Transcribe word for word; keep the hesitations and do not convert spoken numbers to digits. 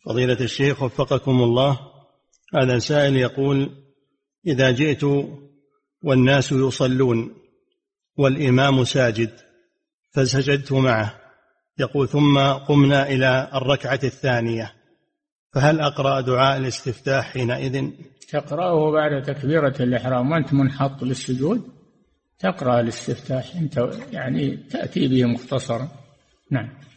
فضيلة الشيخ وفقكم الله، هذا سائل يقول: إذا جئت والناس يصلون والإمام ساجد فسجدت معه، يقول ثم قمنا إلى الركعة الثانية، فهل أقرأ دعاء الاستفتاح حينئذ؟ تقرأه بعد تكبيرة الإحرام وأنت منحط للسجود، تقرأ الاستفتاح أنت، يعني تأتي به مختصرا. نعم.